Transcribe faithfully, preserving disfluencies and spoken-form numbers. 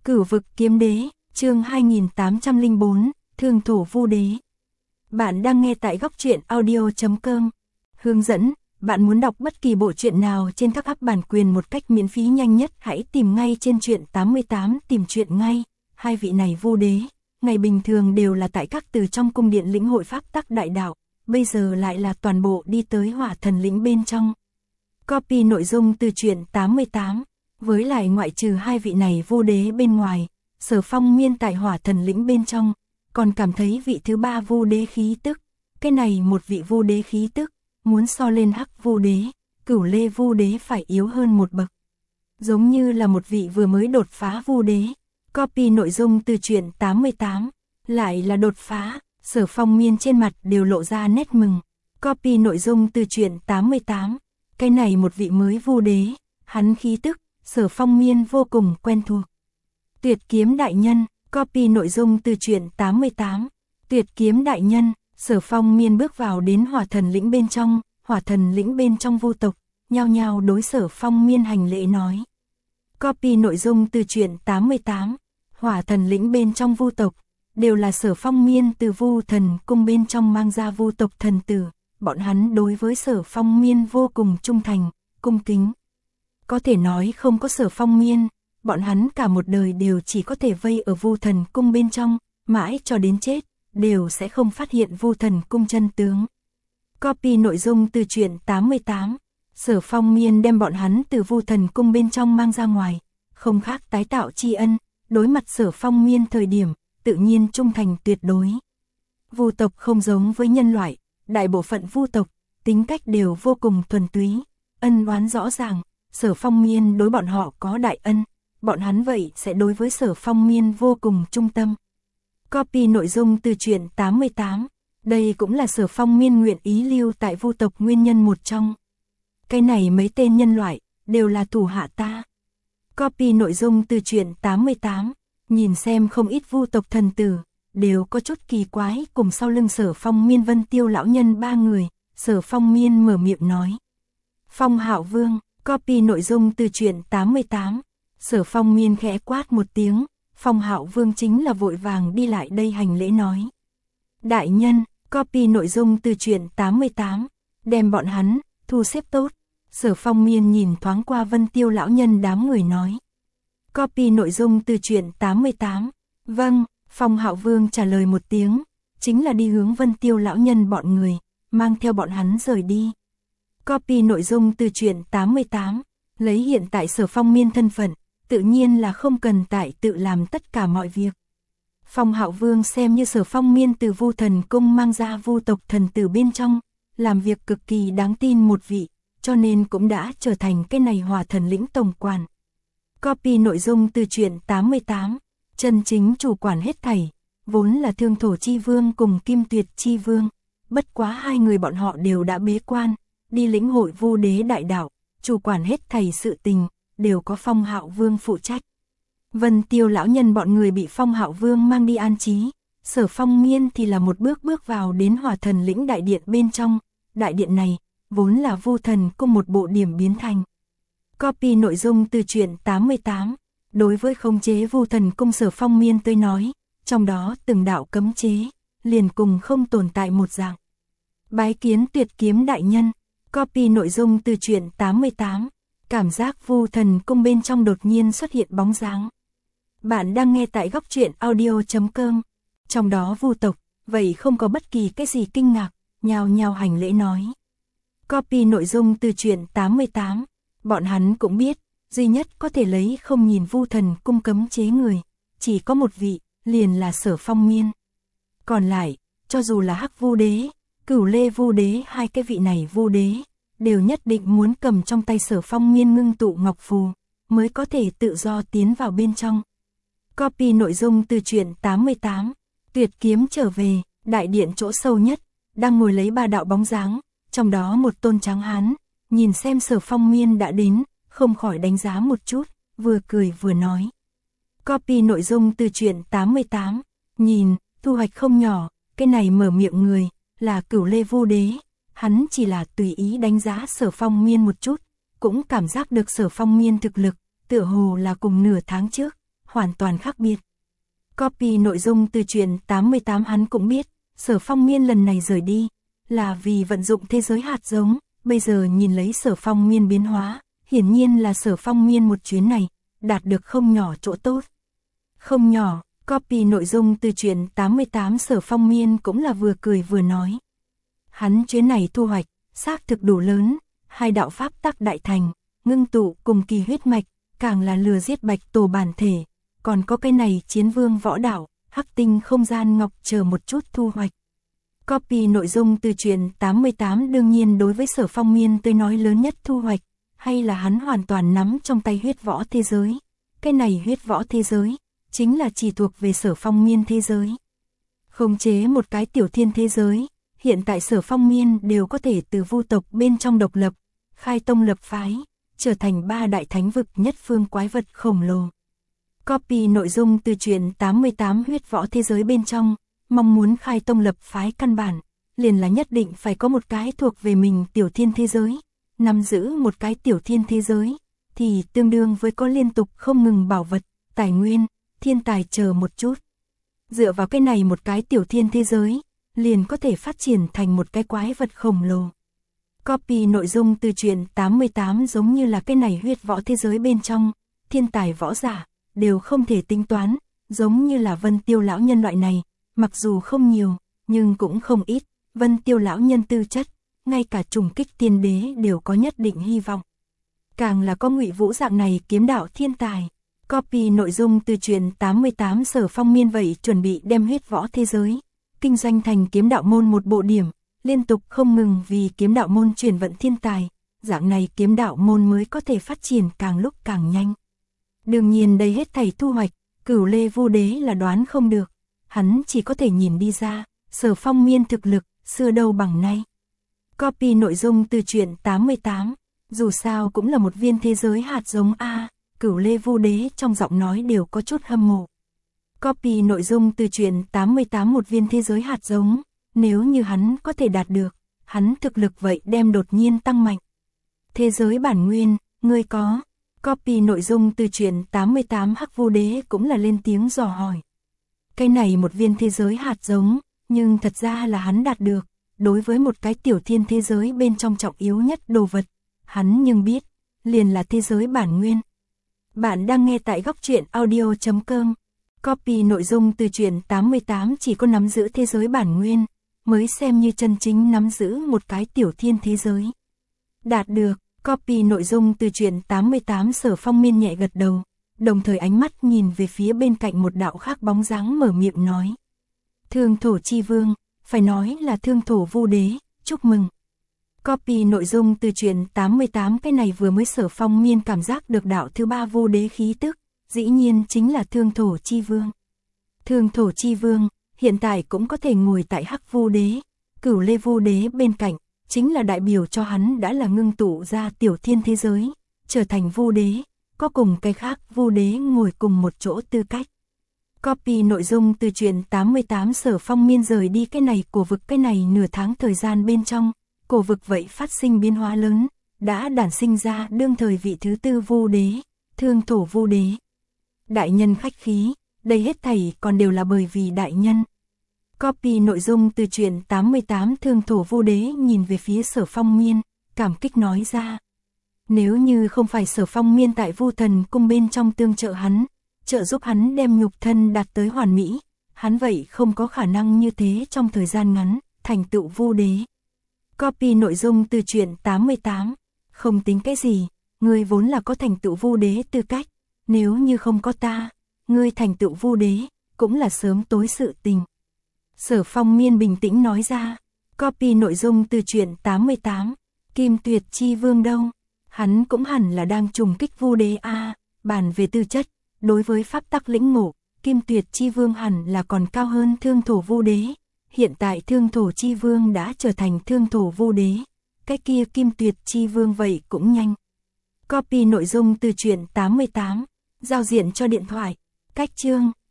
Cửu vực kiếm đế, chương hai nghìn tám trăm lẻ bốn, Thương thổ vu đế. Bạn đang nghe tại góc truyện audio chấm com. Hướng dẫn, bạn muốn đọc bất kỳ bộ truyện nào trên các app bản quyền một cách miễn phí nhanh nhất, hãy tìm ngay trên truyện tám mươi tám, tìm truyện ngay. Hai vị này vu đế, ngày bình thường đều là tại các từ trong cung điện lĩnh hội pháp tắc đại đạo, bây giờ lại là toàn bộ đi tới Hỏa Thần lĩnh bên trong. Copy nội dung từ truyện tám mươi tám. Với lại ngoại trừ hai vị này vu đế bên ngoài, Sở Phong Miên tại Hỏa Thần lĩnh bên trong, còn cảm thấy vị thứ ba vu đế khí tức, cái này một vị vu đế khí tức, muốn so lên Hắc vu đế, Cửu Lê vu đế phải yếu hơn một bậc. Giống như là một vị vừa mới đột phá vu đế. Copy nội dung từ truyện tám mươi tám, lại là đột phá, Sở Phong Miên trên mặt đều lộ ra nét mừng. Copy nội dung từ truyện tám mươi tám, cái này một vị mới vu đế, hắn khí tức, Sở Phong Miên vô cùng quen thuộc. Tuyệt kiếm đại nhân, copy nội dung từ truyện tám mươi tám. Tuyệt kiếm đại nhân, Sở Phong Miên bước vào đến Hỏa Thần lĩnh bên trong, Hỏa Thần lĩnh bên trong vu tộc, nhao nhao đối Sở Phong Miên hành lễ nói. Copy nội dung từ truyện tám mươi tám. Hỏa Thần lĩnh bên trong vu tộc, đều là Sở Phong Miên từ Vu Thần cung bên trong mang ra vu tộc thần tử, bọn hắn đối với Sở Phong Miên vô cùng trung thành, cung kính. Có thể nói không có Sở Phong Miên, bọn hắn cả một đời đều chỉ có thể vây ở Vu Thần cung bên trong, mãi cho đến chết, đều sẽ không phát hiện Vu Thần cung chân tướng. Copy nội dung từ truyện tám mươi tám. Sở Phong Miên đem bọn hắn từ Vu Thần cung bên trong mang ra ngoài, không khác tái tạo tri ân, đối mặt Sở Phong Miên thời điểm, tự nhiên trung thành tuyệt đối. Vu tộc không giống với nhân loại, đại bộ phận vu tộc, tính cách đều vô cùng thuần túy, ân oán rõ ràng. Sở Phong Miên đối bọn họ có đại ân, bọn hắn vậy sẽ đối với Sở Phong Miên vô cùng trung tâm. Copy nội dung từ truyện tám mươi tám, đây cũng là Sở Phong Miên nguyện ý lưu tại vu tộc nguyên nhân một trong. Cái này mấy tên nhân loại, đều là thủ hạ ta. Copy nội dung từ truyện tám mươi tám, nhìn xem không ít vu tộc thần tử, đều có chút kỳ quái cùng sau lưng Sở Phong Miên Vân Tiêu lão nhân ba người, Sở Phong Miên mở miệng nói. Phong Hạo Vương. Copy nội dung từ truyện tám mươi tám. Sở Phong Miên khẽ quát một tiếng, Phong Hạo Vương chính là vội vàng đi lại đây hành lễ nói. Đại nhân, copy nội dung từ truyện tám mươi tám, đem bọn hắn, thu xếp tốt. Sở Phong Miên nhìn thoáng qua Vân Tiêu lão nhân đám người nói. Copy nội dung từ truyện tám mươi tám, vâng, Phong Hạo Vương trả lời một tiếng, chính là đi hướng Vân Tiêu lão nhân bọn người, mang theo bọn hắn rời đi. Copy nội dung từ truyện tám mươi tám, lấy hiện tại Sở Phong Miên thân phận, tự nhiên là không cần tại tự làm tất cả mọi việc. Phong Hạo Vương xem như Sở Phong Miên từ Vu Thần cung mang ra vu tộc thần tử bên trong, làm việc cực kỳ đáng tin một vị, cho nên cũng đã trở thành cái này Hỏa Thần lĩnh tổng quản. Copy nội dung từ truyện tám mươi tám, chân chính chủ quản hết thảy, vốn là Thương Thổ Chi Vương cùng Kim Tuyệt Chi Vương, bất quá hai người bọn họ đều đã bế quan, đi lĩnh hội vu đế đại đạo, chủ quản hết thảy sự tình, đều có Phong Hạo Vương phụ trách. Vân Tiêu lão nhân bọn người bị Phong Hạo Vương mang đi an trí, Sở Phong Miên thì là một bước bước vào đến Hỏa Thần lĩnh đại điện bên trong, đại điện này, vốn là Vu Thần cung một bộ điểm biến thành. Copy nội dung từ truyện tám mươi tám, đối với khống chế Vu Thần cung Sở Phong Miên tới nói, trong đó từng đạo cấm chế, liền cùng không tồn tại một dạng. Bái kiến Tuyệt kiếm đại nhân. Copy nội dung từ truyện tám mươi tám, cảm giác Vu Thần cung bên trong đột nhiên xuất hiện bóng dáng. Bạn đang nghe tại góc truyện audio chấm com. Trong đó vu tộc, vậy không có bất kỳ cái gì kinh ngạc, nhao nhao hành lễ nói. Copy nội dung từ truyện tám mươi tám, bọn hắn cũng biết, duy nhất có thể lấy không nhìn Vu Thần cung cấm chế người, chỉ có một vị, liền là Sở Phong Miên. Còn lại, cho dù là Hắc vu đế, Cửu Lê vu đế, hai cái vị này vu đế, đều nhất định muốn cầm trong tay Sở Phong Miên ngưng tụ ngọc phù, mới có thể tự do tiến vào bên trong. Copy nội dung từ truyện tám mươi tám, Tuyệt kiếm trở về, đại điện chỗ sâu nhất, đang ngồi lấy ba đạo bóng dáng, trong đó một tôn trắng hán, nhìn xem Sở Phong Miên đã đến, không khỏi đánh giá một chút, vừa cười vừa nói. Copy nội dung từ truyện tám mươi tám, nhìn, thu hoạch không nhỏ, cái này mở miệng người, là Cửu Lê vu đế, hắn chỉ là tùy ý đánh giá Sở Phong Miên một chút, cũng cảm giác được Sở Phong Miên thực lực, tựa hồ là cùng nửa tháng trước, hoàn toàn khác biệt. Copy nội dung từ truyện tám mươi tám hắn cũng biết, Sở Phong Miên lần này rời đi, là vì vận dụng thế giới hạt giống, bây giờ nhìn lấy Sở Phong Miên biến hóa, hiển nhiên là Sở Phong Miên một chuyến này, đạt được không nhỏ chỗ tốt. Không nhỏ, copy nội dung từ truyện tám mươi tám Sở Phong Miên cũng là vừa cười vừa nói. Hắn chuyến này thu hoạch, xác thực đủ lớn, hai đạo pháp tắc đại thành, ngưng tụ cùng kỳ huyết mạch, càng là lừa giết bạch tổ bản thể, còn có cái này chiến vương võ đạo, hắc tinh không gian ngọc chờ một chút thu hoạch. Copy nội dung từ truyện tám mươi tám đương nhiên đối với Sở Phong Miên tôi nói lớn nhất thu hoạch, hay là hắn hoàn toàn nắm trong tay huyết võ thế giới. Cái này huyết võ thế giới, chính là chỉ thuộc về Sở Phong Miên thế giới. Khống chế một cái tiểu thiên thế giới, hiện tại Sở Phong Miên đều có thể từ vu tộc bên trong độc lập, khai tông lập phái, trở thành ba đại thánh vực nhất phương quái vật khổng lồ. Copy nội dung từ truyện tám mươi tám huyết võ thế giới bên trong, mong muốn khai tông lập phái căn bản, liền là nhất định phải có một cái thuộc về mình tiểu thiên thế giới, nắm giữ một cái tiểu thiên thế giới, thì tương đương với có liên tục không ngừng bảo vật, tài nguyên, thiên tài chờ một chút. Dựa vào cái này một cái tiểu thiên thế giới, liền có thể phát triển thành một cái quái vật khổng lồ. Copy nội dung từ truyện tám mươi tám giống như là cái này huyết võ thế giới bên trong, thiên tài võ giả, đều không thể tính toán, giống như là Vân Tiêu lão nhân loại này, mặc dù không nhiều, nhưng cũng không ít, Vân Tiêu lão nhân tư chất, ngay cả trùng kích tiên đế đều có nhất định hy vọng. Càng là có Ngụy Vũ dạng này kiếm đạo thiên tài. Copy nội dung từ truyện tám mươi tám Sở Phong Miên vậy chuẩn bị đem huyết võ thế giới, kinh doanh thành kiếm đạo môn một bộ điểm, liên tục không ngừng vì kiếm đạo môn chuyển vận thiên tài, dạng này kiếm đạo môn mới có thể phát triển càng lúc càng nhanh. Đương nhiên đây hết thảy thu hoạch, Cửu Lê Vu Đế là đoán không được, hắn chỉ có thể nhìn đi ra, Sở Phong Miên thực lực, xưa đâu bằng nay. Copy nội dung từ truyện tám mươi tám, dù sao cũng là một viên thế giới hạt giống A, Cửu Lê Vu Đế trong giọng nói đều có chút hâm mộ. Copy nội dung từ truyện tám mươi tám một viên thế giới hạt giống, nếu như hắn có thể đạt được, hắn thực lực vậy đem đột nhiên tăng mạnh. Thế giới bản nguyên, ngươi có. Copy nội dung từ truyện tám mươi tám Hắc Vu Đế cũng là lên tiếng dò hỏi. Cái này một viên thế giới hạt giống, nhưng thật ra là hắn đạt được, đối với một cái tiểu thiên thế giới bên trong trọng yếu nhất đồ vật, hắn nhưng biết, liền là thế giới bản nguyên. Bạn đang nghe tại góc truyện audio chấm com. Copy nội dung từ truyện tám mươi tám chỉ có nắm giữ thế giới bản nguyên, mới xem như chân chính nắm giữ một cái tiểu thiên thế giới. Đạt được, copy nội dung từ truyện tám mươi tám Sở Phong Miên nhẹ gật đầu, đồng thời ánh mắt nhìn về phía bên cạnh một đạo khác bóng dáng mở miệng nói. Thương Thổ Chi Vương, phải nói là Thương Thổ Vu Đế, chúc mừng. Copy nội dung từ truyện tám mươi tám cái này vừa mới Sở Phong Miên cảm giác được đạo thứ ba Vu Đế khí tức, dĩ nhiên chính là Thương Thổ Chi Vương. Thương Thổ Chi Vương, hiện tại cũng có thể ngồi tại Hắc Vu Đế, Cửu Lê Vu Đế bên cạnh, chính là đại biểu cho hắn đã là ngưng tụ ra tiểu thiên thế giới, trở thành Vu Đế, có cùng cái khác Vu Đế ngồi cùng một chỗ tư cách. Copy nội dung từ truyện tám mươi tám Sở Phong Miên rời đi cái này cổ vực cái này nửa tháng thời gian bên trong, cổ vực vậy phát sinh biến hóa lớn, đã đản sinh ra đương thời vị thứ tư Vu Đế, Thương Thổ Vu Đế. Đại nhân khách khí, đây hết thảy còn đều là bởi vì đại nhân. Copy nội dung từ truyện tám mươi tám Thương Thổ Vu Đế nhìn về phía Sở Phong Miên, cảm kích nói ra. Nếu như không phải Sở Phong Miên tại Vu Thần cung bên trong tương trợ hắn, trợ giúp hắn đem nhục thân đạt tới hoàn mỹ, hắn vậy không có khả năng như thế trong thời gian ngắn, thành tựu Vu Đế. Copy nội dung từ truyện tám mươi tám, không tính cái gì, ngươi vốn là có thành tựu Vu Đế tư cách, nếu như không có ta, ngươi thành tựu Vu Đế, cũng là sớm tối sự tình. Sở Phong Miên bình tĩnh nói ra. Copy nội dung từ truyện tám mươi tám, Kim Tuyệt Chi Vương đâu? Hắn cũng hẳn là đang trùng kích Vu Đế a, à, bàn về tư chất, đối với pháp tắc lĩnh ngộ, Kim Tuyệt Chi Vương hẳn là còn cao hơn Thương Thổ Vu Đế. Hiện tại Thương Thổ Chi Vương đã trở thành Thương Thổ Vu Đế, cái kia Kim Tuyệt Chi Vương vậy cũng nhanh. Copy nội dung từ truyện tám mươi tám, giao diện cho điện thoại, cách chương